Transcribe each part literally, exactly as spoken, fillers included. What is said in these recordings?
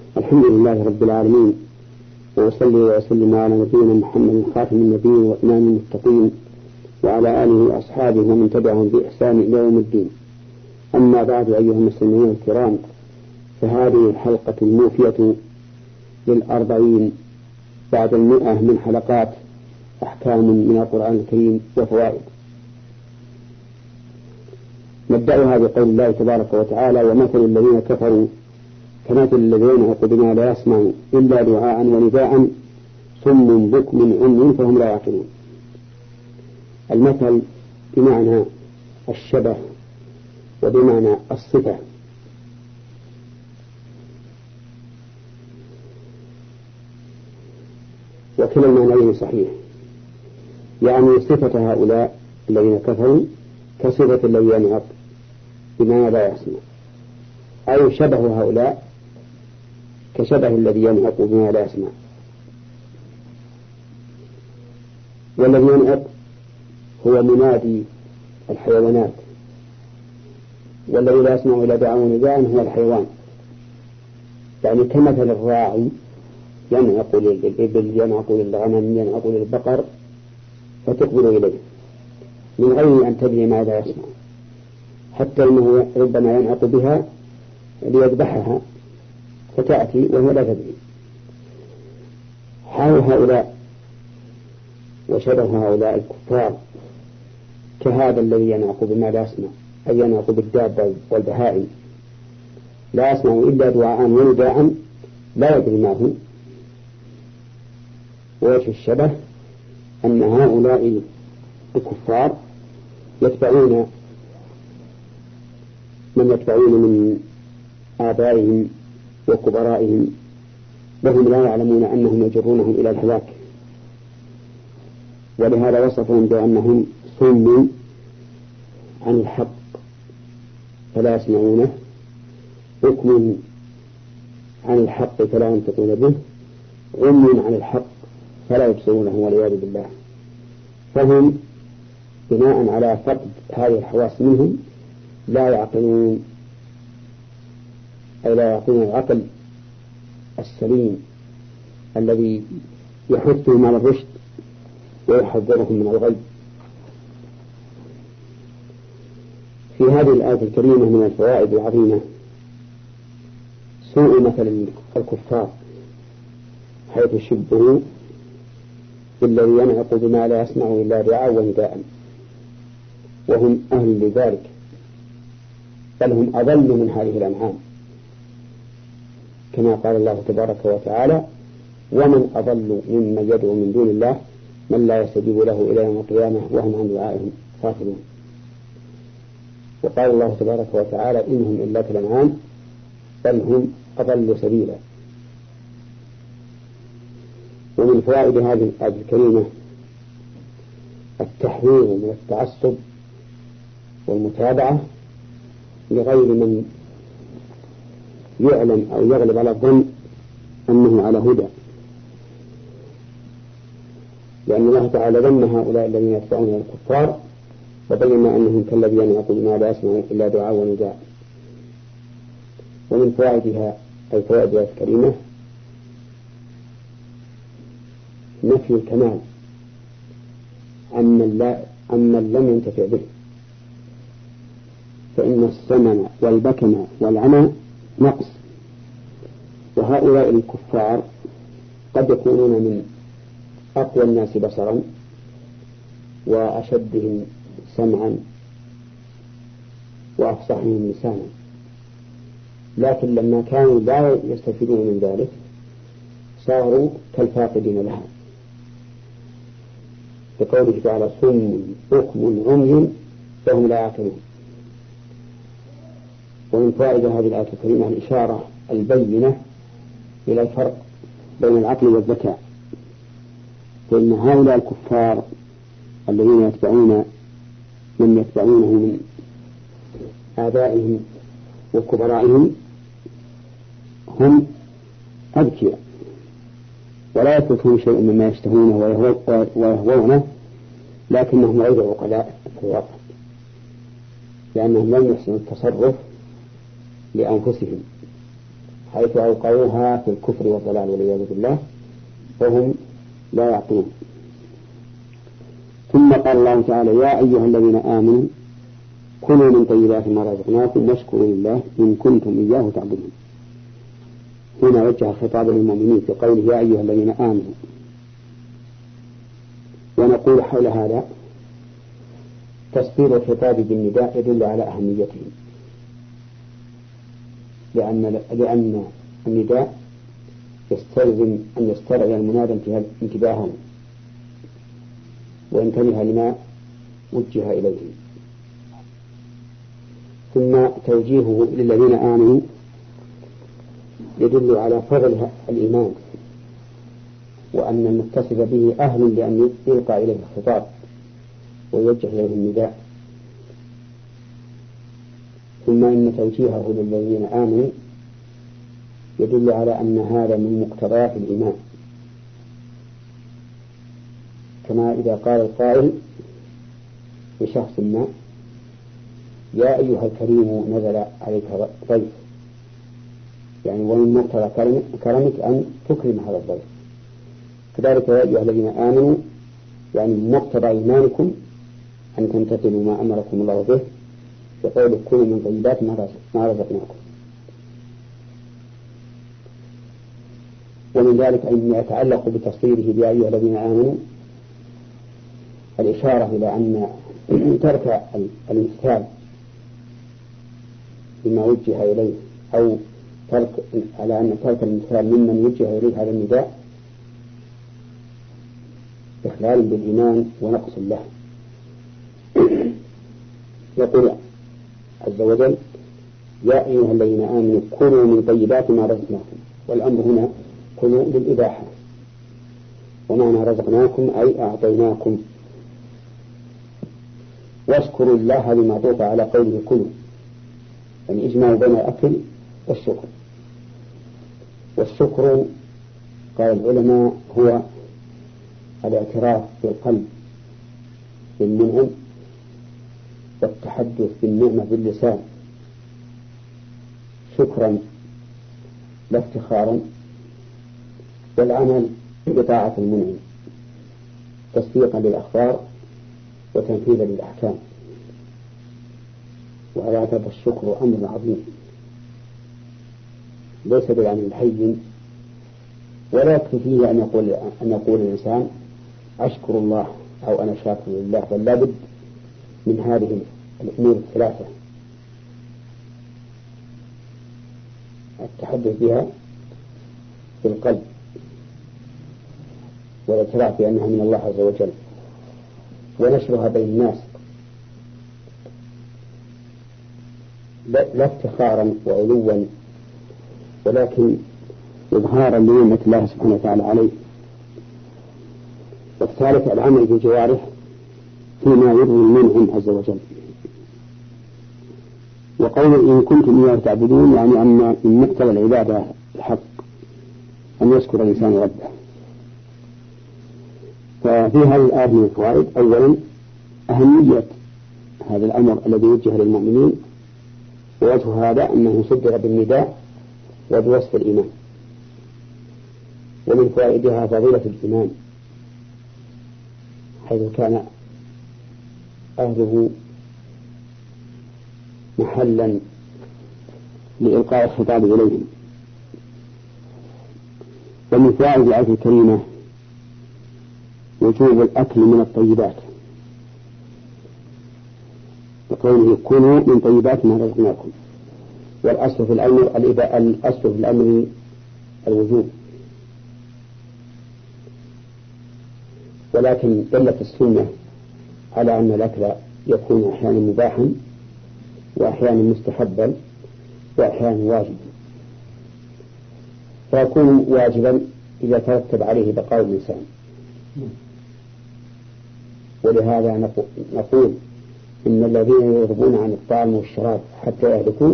الحمد لله رب العالمين، وأصلي وأسلم على نبينا محمد خاتم النبيين وإمام المتقين، وعلى آله وأصحابه ومن تبعهم بإحسان إلى يوم الدين. أما بعد، أيها المسلمون الكرام، فهذه الحلقة الموفية للأربعين بعد المئة من حلقات أحكام من القرآن الكريم وفوائد. نبدأها بقول الله تبارك وتعالى: ومثل الذين كفروا كمثل الذين يعقدون لا يسمعوا إلا دعاء ونداء صم بكم عمي فهم لا يعقلون. المثل بمعنى الشبه وبمعنى الصفة، وكلا المعنيين صحيح، يعني صفة هؤلاء الذين كفروا كصفة الذي ينعق بما لا يسمع، أو شبه هؤلاء كشبه الذي ينعق بما لا يسمع. والذي ينعق هو منادي الحيوانات، والذي لا يسمع إلا دعاء ونداء هو الحيوان، يعني كمثل الراعي ينعق للإبل، ينعق للغنم، ينعق للبقر فتقبل إليه من غير أن تدري ماذا يسمع، حتى إنه ربما ينعق بها ليذبحها فتأتي وهي لا تدري. حال هؤلاء وشبه هؤلاء الكفار كهذا الذي ينعق بما لا يسمع، أي ينعق بالدابة والبهائم، لا يسمع إلا دعاء ونداء لا يدري ما هو. ووجه الشبه أن هؤلاء الكفار يتبعون من يتبعون من آبائهم وكبرائهم، وهم لا يعلمون أنهم يجرونهم إلى الهلاك، ولهذا وصفهم بأنهم صم عن الحق فلا يسمعونه، بكم عن الحق فلا ينطقون به، عمي عن الحق فلا يبصرونه والعياذ بالله. فهم بناء على فقد هذه الحواس منهم لا يعقلون، أي لا يعقلون العقل السليم الذي يحثهم على الرشد ويحذرهم من الغي. في هذه الآية الكريمة من الفوائد العظيمة سوء مثل الكفار، حيث شبهوا بالذي ينعق بما لا يسمع إلا دعاء ونداء، وهم أهل لذلك، بل هم أضل من هذه الأنعام، كما قال الله تبارك وتعالى: ومن أضل ممن يدعو من دون الله من لا يستجيب له إلى يوم القيامة وهم عن دعائهم غافلون. وقال الله تبارك وتعالى: إنهم إلا كالأنعام بل هم أضل سبيلا. ومن فوائد هذه الآية الكريمة التحذير من التعصب والمتابعة لغير من يعلم أو يغلب على الظن أنه على هدى، لأن الله تعالى ذم هؤلاء الذين يتبعون الكفار وبين أنهم كالذين ينعقون بما لا يسمعون إلا دعاء ونداء. ومن فوائدها أي فوائدها الكريمة نفي الكمال عمن لا عمن لم ينتفع به، فإن السمن والبكم والعمى نقص، وهؤلاء الكفار قد يكونون من أقوى الناس بصرا وأشدهم سمعا وأفصحهم لسانا، لكن لما كانوا لا يستفيدون من ذلك صاروا كالفاقدين لها، بقوله تعالى: صم بكم عمي فهم لا يعقلون. ومن فائدة هذه الآية الكريمة الإشارة البينة إلى الفرق بين العقل والذكاء، فإن هؤلاء الكفار الذين يتبعون من يتبعونه من آبائهم وكبرائهم هم أذكياء ولا يتركهم شيء مما يشتهونه ويهوونه، لكنهم غير عقلاء في الواقع، لأنهم لم يحسنوا التصرف لأنفسهم، حيث أوقعوها في الكفر والضلال والعياذ بالله وهم لا يعقلون. ثم قال الله تعالى يا أيها الذين آمنوا كلوا من طيبات ما رزقناكم واشكروا لله إن كنتم إياه تعبدون. هنا وجه خطاب للمؤمنين في قوله يا أيها الذين آمنوا. ونقول حول هذا تصدير الخطاب بالنداء يدل على أهميته، لأن لأن النداء يستلزم أن يسترعي المنادى انتباهه وينتبه لما وجه إليه. ثم توجيهه للذين آمنوا يدل على فضل الإيمان وأن المتصف به أهل لأن يلقى إليه الخطاب ويوجه إليه النداء. ثم إن توجيهه للذين آمنوا يدل على أن هذا من مقتضيات الإيمان، كما إذا قال القائل لشخص ما يا أيها الكريم نزل عليك ضيف، يعني ومن مقتضى كرمك أن تكرم هذا الضيف. كذلك يا أيها الذين آمنوا يعني من مقتضى إيمانكم أن تمتثلوا ما أمركم الله به بقول كلوا من طيبات ما رزقناكم. ومن ذلك أن يتعلق بتصويره يا أيها الذين آمنوا الإشارة إلى أن ترك الامتثال بما وجه إليه أو ترك على أن ترك الامتثال ممن وجه إليه هذا النداء إخلال بالإيمان ونقص له. يقول عز وجل يا أيها الذين آمنوا كلوا من طيبات ما رزقناكم، والأمر هنا كلوا للإباحة، ومعنى رزقناكم أي أعطيناكم. واشكروا الله بمعطوف على قوله كلوا، يعني إجماع بين الأكل والشكر. والشكر قال العلماء هو الاعتراف بالقلب بالمنعم والتحدث بالنعمة باللسان شكرا لا افتخارا، والعمل بطاعة المنعم تصديقا للأخبار وتنفيذا للأحكام. وهذا الشكر أمر عظيم ليس بالعمل الهين، ولا يكفي فيه أن يقول أن يقول الإنسان أشكر الله أو أنا شاكر لله، بل لابد من هذه الأمور الثلاثة: التحدث بها بالقلب، والاعتراف بأنها من الله عز وجل، ونشرها بين الناس لا افتخارا وعلوا، ولكن إظهارا لنعمة الله سبحانه وتعالى عليه. والثالث العمل بالجوارح فيما يرضي المنعم عز وجل. وقول إن كنتم إياه تعبدون يعني أن من مقتضى العبادة الحق أن يذكر الإنسان ربه. ففي هذه الآية من الفوائد: أولا أهمية هذا الأمر الذي وجه للمؤمنين، ووجه هذا أنه صدر بالنداء وبوصف الإيمان. ومن فوائدها فضيلة الإيمان، حيث كان أهله محلا لإلقاء الخطاب إليهم. ومن فوائد الآية الكريمة وجوب الأكل من الطيبات، وقوله كلوا من طيبات ما رزقناكم. والأصل في الأمر الأصل في الأمر الوجوب، ولكن دلت السنة على أن الأكل يكون أحيانا مباحا وأحيانا مستحبا وأحيانا واجبا، فيكون واجبا إذا ترتب عليه بقاء الإنسان. ولهذا نقول إن الذين يرغبون عن الطعام والشراب حتى يهلكوا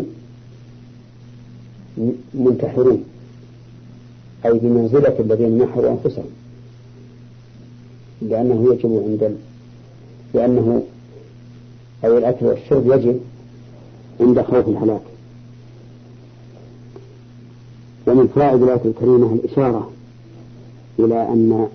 منتحرون، أي بمنزلة الذين نحروا أنفسهم، لأنه يجب عند لأنه أو الأكل والشرب يجب عند خوف الهلاك. ومن فوائد الآية الكريمة الإشارة إلى أن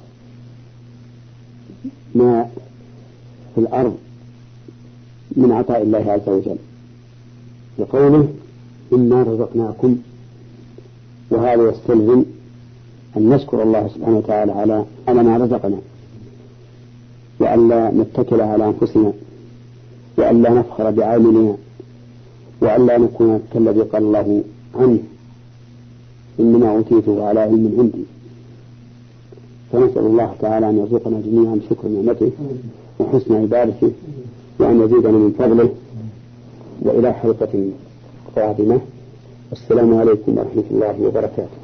ما في الأرض من عطاء الله عز وجل، بقوله إنا رزقناكم، وهذا يستلزم أن نشكر الله سبحانه وتعالى على على ما رزقنا، وألا نتكل على أنفسنا، وألا نفخر بعاملنا، وألا نكون كالذي قال الله عنه إنما أوتيته على علم عندي. فنسأل الله تعالى أن يرزقنا جميعا شكر نعمته وحسن عبادته، وأن يزيدنا من فضله. وإلى حلقة قادمة، السلام عليكم ورحمة الله وبركاته.